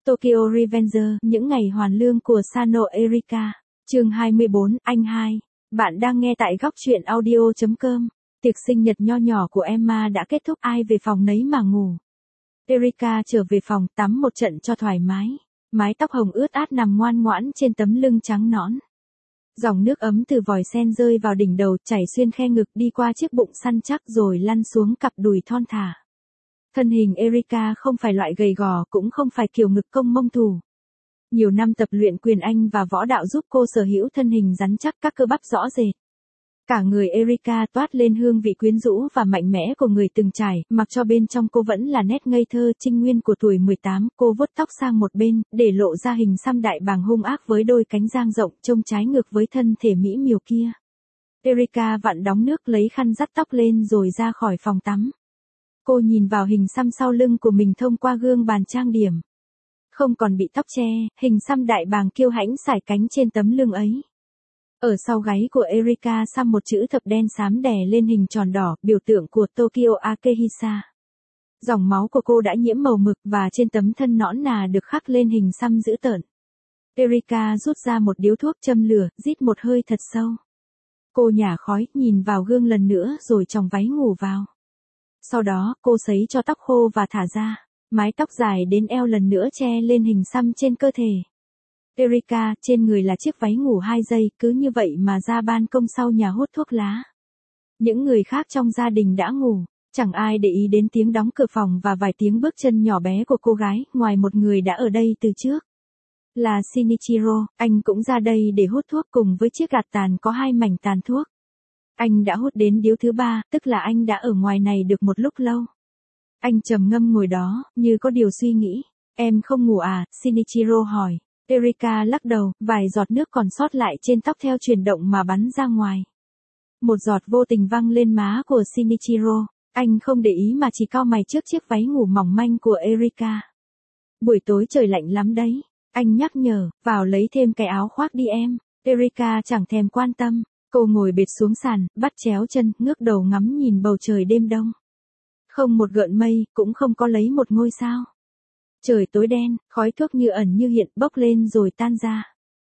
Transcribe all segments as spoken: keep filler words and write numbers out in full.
Tokyo Revenger, những ngày hoàn lương của Sano Erika. Chương hai mươi bốn, anh hai. Bạn đang nghe tại góc truyện audio chấm com. Tiệc sinh nhật nho nhỏ của Emma đã kết thúc, ai về phòng nấy mà ngủ. Erika trở về phòng tắm một trận cho thoải mái. Mái tóc hồng ướt át nằm ngoan ngoãn trên tấm lưng trắng nõn. Dòng nước ấm từ vòi sen rơi vào đỉnh đầu, chảy xuyên khe ngực đi qua chiếc bụng săn chắc rồi lăn xuống cặp đùi thon thả. Thân hình Erika không phải loại gầy gò, cũng không phải kiểu ngực công mông thù. Nhiều năm tập luyện quyền Anh và võ đạo giúp cô sở hữu thân hình rắn chắc, các cơ bắp rõ rệt. Cả người Erika toát lên hương vị quyến rũ và mạnh mẽ của người từng trải, mặc cho bên trong cô vẫn là nét ngây thơ trinh nguyên của tuổi mười tám. Cô vuốt tóc sang một bên, để lộ ra hình xăm đại bàng hung ác với đôi cánh dang rộng, trông trái ngược với thân thể mỹ miều kia. Erika vặn đóng nước, lấy khăn dắt tóc lên rồi ra khỏi phòng tắm. Cô nhìn vào hình xăm sau lưng của mình thông qua gương bàn trang điểm. Không còn bị tóc che, hình xăm đại bàng kiêu hãnh sải cánh trên tấm lưng ấy. Ở sau gáy của Erika xăm một chữ thập đen xám đè lên hình tròn đỏ, biểu tượng của Tokyo Akehisa. Dòng máu của cô đã nhiễm màu mực và trên tấm thân nõn nà được khắc lên hình xăm dữ tợn. Erika rút ra một điếu thuốc châm lửa, rít một hơi thật sâu. Cô nhả khói, nhìn vào gương lần nữa rồi choàng váy ngủ vào. Sau đó, cô sấy cho tóc khô và thả ra. Mái tóc dài đến eo lần nữa che lên hình xăm trên cơ thể. Erika, trên người là chiếc váy ngủ hai giây, cứ như vậy mà ra ban công sau nhà hút thuốc lá. Những người khác trong gia đình đã ngủ, chẳng ai để ý đến tiếng đóng cửa phòng và vài tiếng bước chân nhỏ bé của cô gái, ngoài một người đã ở đây từ trước. Là Shinichiro, anh cũng ra đây để hút thuốc cùng với chiếc gạt tàn có hai mảnh tàn thuốc. Anh đã hút đến điếu thứ ba, tức là anh đã ở ngoài này được một lúc lâu. Anh trầm ngâm ngồi đó, như có điều suy nghĩ. Em không ngủ à? Shinichiro hỏi. Erika lắc đầu, vài giọt nước còn sót lại trên tóc theo chuyển động mà bắn ra ngoài. Một giọt vô tình văng lên má của Shinichiro. Anh không để ý mà chỉ cau mày trước chiếc váy ngủ mỏng manh của Erika. Buổi tối trời lạnh lắm đấy. Anh nhắc nhở, vào lấy thêm cái áo khoác đi em. Erika chẳng thèm quan tâm. Cô ngồi bệt xuống sàn, bắt chéo chân, ngước đầu ngắm nhìn bầu trời đêm đông. Không một gợn mây, cũng không có lấy một ngôi sao. Trời tối đen, khói thuốc như ẩn như hiện bốc lên rồi tan ra.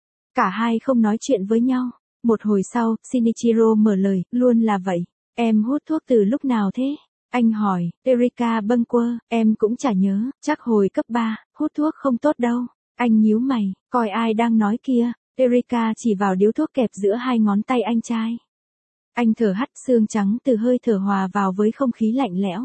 Cả hai không nói chuyện với nhau. Một hồi sau, Shinichiro mở lời, luôn là vậy. Em hút thuốc từ lúc nào thế? Anh hỏi. Erika bâng quơ, em cũng chả nhớ, chắc hồi cấp ba, hút thuốc không tốt đâu. Anh nhíu mày, coi ai đang nói kia. Erika chỉ vào điếu thuốc kẹp giữa hai ngón tay anh trai. Anh thở hắt, xương trắng từ hơi thở hòa vào với không khí lạnh lẽo.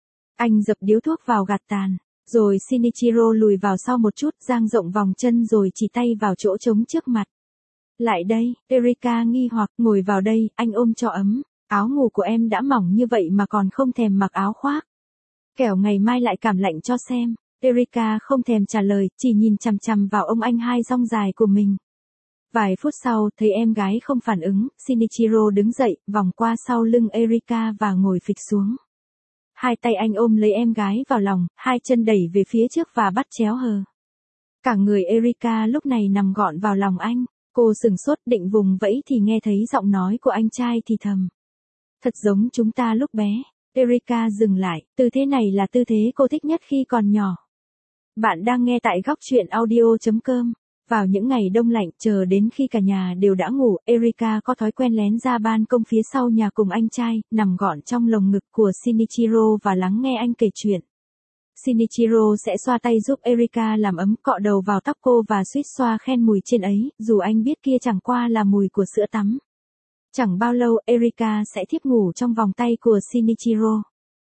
Anh dập điếu thuốc vào gạt tàn, rồi Shinichiro lùi vào sau một chút, dang rộng vòng chân rồi chỉ tay vào chỗ trống trước mặt. Lại đây, Erika nghi hoặc, ngồi vào đây, anh ôm cho ấm. Áo ngủ của em đã mỏng như vậy mà còn không thèm mặc áo khoác. Kẻo ngày mai lại cảm lạnh cho xem. Erika không thèm trả lời, chỉ nhìn chằm chằm vào ông anh hai dong dài của mình. Vài phút sau, thấy em gái không phản ứng, Shinichiro đứng dậy, vòng qua sau lưng Erika và ngồi phịch xuống. Hai tay anh ôm lấy em gái vào lòng, hai chân đẩy về phía trước và bắt chéo hờ. Cả người Erika lúc này nằm gọn vào lòng anh. Cô sừng sốt định vùng vẫy thì nghe thấy giọng nói của anh trai thì thầm. Thật giống chúng ta lúc bé. Erika dừng lại, tư thế này là tư thế cô thích nhất khi còn nhỏ. Bạn đang nghe tại góc truyện audio chấm com. Vào những ngày đông lạnh, chờ đến khi cả nhà đều đã ngủ, Erika có thói quen lén ra ban công phía sau nhà cùng anh trai, nằm gọn trong lồng ngực của Shinichiro và lắng nghe anh kể chuyện. Shinichiro sẽ xoa tay giúp Erika làm ấm, cọ đầu vào tóc cô và suýt xoa khen mùi trên ấy, dù anh biết kia chẳng qua là mùi của sữa tắm. Chẳng bao lâu, Erika sẽ thiếp ngủ trong vòng tay của Shinichiro.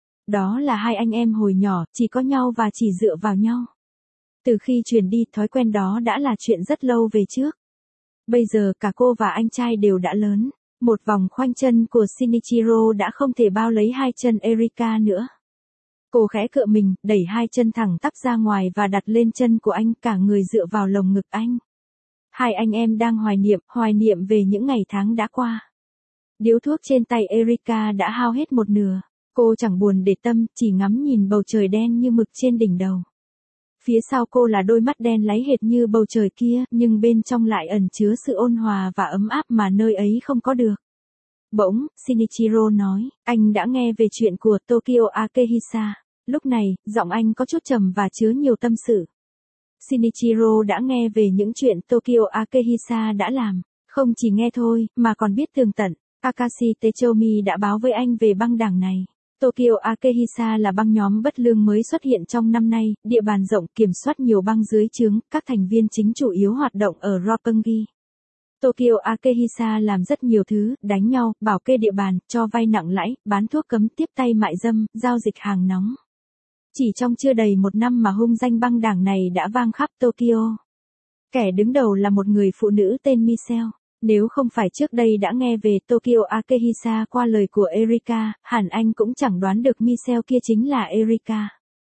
Đó là hai anh em hồi nhỏ, chỉ có nhau và chỉ dựa vào nhau. Từ khi truyền đi, thói quen đó đã là chuyện rất lâu về trước. Bây giờ cả cô và anh trai đều đã lớn. Một vòng khoanh chân của Shinichiro đã không thể bao lấy hai chân Erika nữa. Cô khẽ cựa mình, đẩy hai chân thẳng tắp ra ngoài và đặt lên chân của anh, cả người dựa vào lồng ngực anh. Hai anh em đang hoài niệm, hoài niệm về những ngày tháng đã qua. Điếu thuốc trên tay Erika đã hao hết một nửa. Cô chẳng buồn để tâm, chỉ ngắm nhìn bầu trời đen như mực trên đỉnh đầu. Phía sau cô là đôi mắt đen láy hệt như bầu trời kia, nhưng bên trong lại ẩn chứa sự ôn hòa và ấm áp mà nơi ấy không có được. Bỗng, Shinichiro nói, anh đã nghe về chuyện của Tokyo Akehisa. Lúc này, giọng anh có chút trầm và chứa nhiều tâm sự. Shinichiro đã nghe về những chuyện Tokyo Akehisa đã làm. Không chỉ nghe thôi, mà còn biết tường tận. Akashi Techomi đã báo với anh về băng đảng này. Tokyo Akehisa là băng nhóm bất lương mới xuất hiện trong năm nay, địa bàn rộng, kiểm soát nhiều băng dưới trướng, các thành viên chính chủ yếu hoạt động ở Roppongi. Tokyo Akehisa làm rất nhiều thứ, đánh nhau, bảo kê địa bàn, cho vay nặng lãi, bán thuốc cấm, tiếp tay mại dâm, giao dịch hàng nóng. Chỉ trong chưa đầy một năm mà hung danh băng đảng này đã vang khắp Tokyo. Kẻ đứng đầu là một người phụ nữ tên Michelle. Nếu không phải trước đây đã nghe về Tokyo Akehisa qua lời của Erika, hẳn anh cũng chẳng đoán được Michelle kia chính là Erika.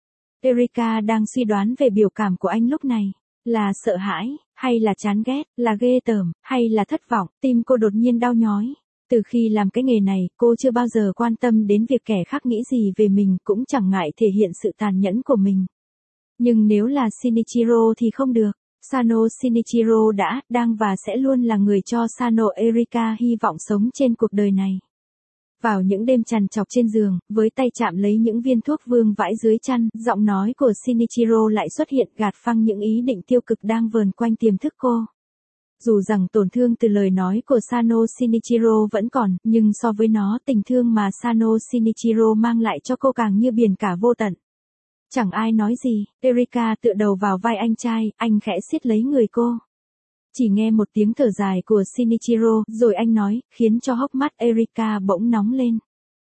Erika đang suy đoán về biểu cảm của anh lúc này. Là sợ hãi, hay là chán ghét, là ghê tởm, hay là thất vọng, tim cô đột nhiên đau nhói. Từ khi làm cái nghề này, cô chưa bao giờ quan tâm đến việc kẻ khác nghĩ gì về mình, cũng chẳng ngại thể hiện sự tàn nhẫn của mình. Nhưng nếu là Shinichiro thì không được. Sano Shinichiro đã, đang và sẽ luôn là người cho Sano Erika hy vọng sống trên cuộc đời này. Vào những đêm trằn trọc trên giường, với tay chạm lấy những viên thuốc vương vãi dưới chăn, giọng nói của Shinichiro lại xuất hiện gạt phăng những ý định tiêu cực đang vờn quanh tiềm thức cô. Dù rằng tổn thương từ lời nói của Sano Shinichiro vẫn còn, nhưng so với nó, tình thương mà Sano Shinichiro mang lại cho cô càng như biển cả vô tận. Chẳng ai nói gì, Erika tựa đầu vào vai anh trai, anh khẽ siết lấy người cô. Chỉ nghe một tiếng thở dài của Shinichiro, rồi anh nói, khiến cho hốc mắt Erika bỗng nóng lên.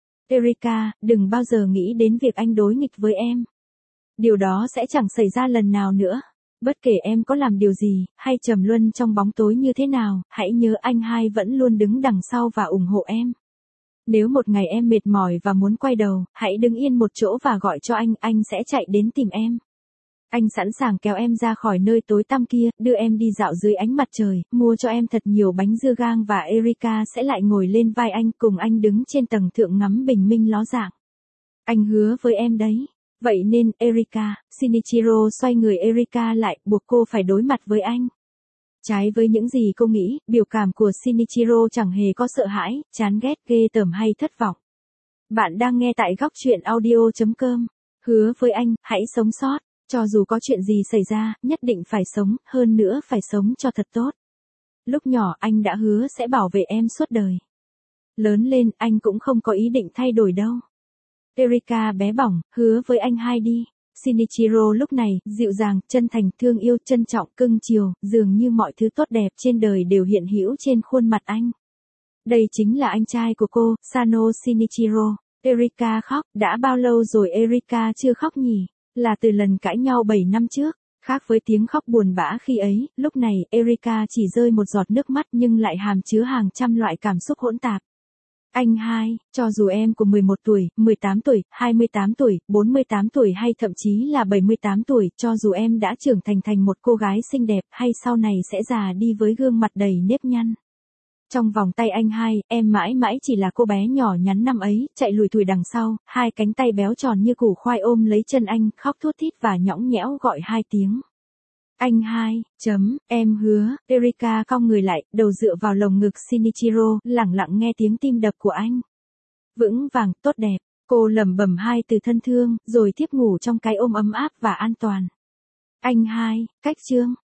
Erika, đừng bao giờ nghĩ đến việc anh đối nghịch với em. Điều đó sẽ chẳng xảy ra lần nào nữa. Bất kể em có làm điều gì, hay trầm luân trong bóng tối như thế nào, hãy nhớ anh hai vẫn luôn đứng đằng sau và ủng hộ em. Nếu một ngày em mệt mỏi và muốn quay đầu, hãy đứng yên một chỗ và gọi cho anh, anh sẽ chạy đến tìm em. Anh sẵn sàng kéo em ra khỏi nơi tối tăm kia, đưa em đi dạo dưới ánh mặt trời, mua cho em thật nhiều bánh dưa gang và Erika sẽ lại ngồi lên vai anh, cùng anh đứng trên tầng thượng ngắm bình minh ló dạng. Anh hứa với em đấy. Vậy nên, Erika, Shinichiro xoay người Erika lại, buộc cô phải đối mặt với anh. Trái với những gì cô nghĩ, biểu cảm của Shinichiro chẳng hề có sợ hãi, chán ghét, ghê tởm hay thất vọng. Bạn đang nghe tại góc truyện audio chấm com. Hứa với anh, hãy sống sót. Cho dù có chuyện gì xảy ra, nhất định phải sống, hơn nữa phải sống cho thật tốt. Lúc nhỏ anh đã hứa sẽ bảo vệ em suốt đời. Lớn lên, anh cũng không có ý định thay đổi đâu. Erika bé bỏng, hứa với anh hai đi. Shinichiro lúc này, dịu dàng, chân thành, thương yêu, trân trọng, cưng chiều, dường như mọi thứ tốt đẹp trên đời đều hiện hữu trên khuôn mặt anh. Đây chính là anh trai của cô, Sano Shinichiro. Erika khóc, đã bao lâu rồi Erika chưa khóc nhỉ? Là từ lần cãi nhau bảy năm trước. Khác với tiếng khóc buồn bã khi ấy, lúc này, Erika chỉ rơi một giọt nước mắt nhưng lại hàm chứa hàng trăm loại cảm xúc hỗn tạp. Anh hai, cho dù em của mười một tuổi, mười tám tuổi, hai mươi tám tuổi, bốn mươi tám tuổi hay thậm chí là bảy mươi tám tuổi, cho dù em đã trưởng thành thành một cô gái xinh đẹp hay sau này sẽ già đi với gương mặt đầy nếp nhăn. Trong vòng tay anh hai, em mãi mãi chỉ là cô bé nhỏ nhắn năm ấy, chạy lùi thủi đằng sau, hai cánh tay béo tròn như củ khoai ôm lấy chân anh, khóc thút thít và nhõng nhẽo gọi hai tiếng. Anh hai, chấm, em hứa, Erika cong người lại, đầu dựa vào lồng ngực Shinichiro, lặng lặng nghe tiếng tim đập của anh. Vững vàng, tốt đẹp, cô lẩm bẩm hai từ thân thương, rồi tiếp ngủ trong cái ôm ấm áp và an toàn. Anh hai, cách chương.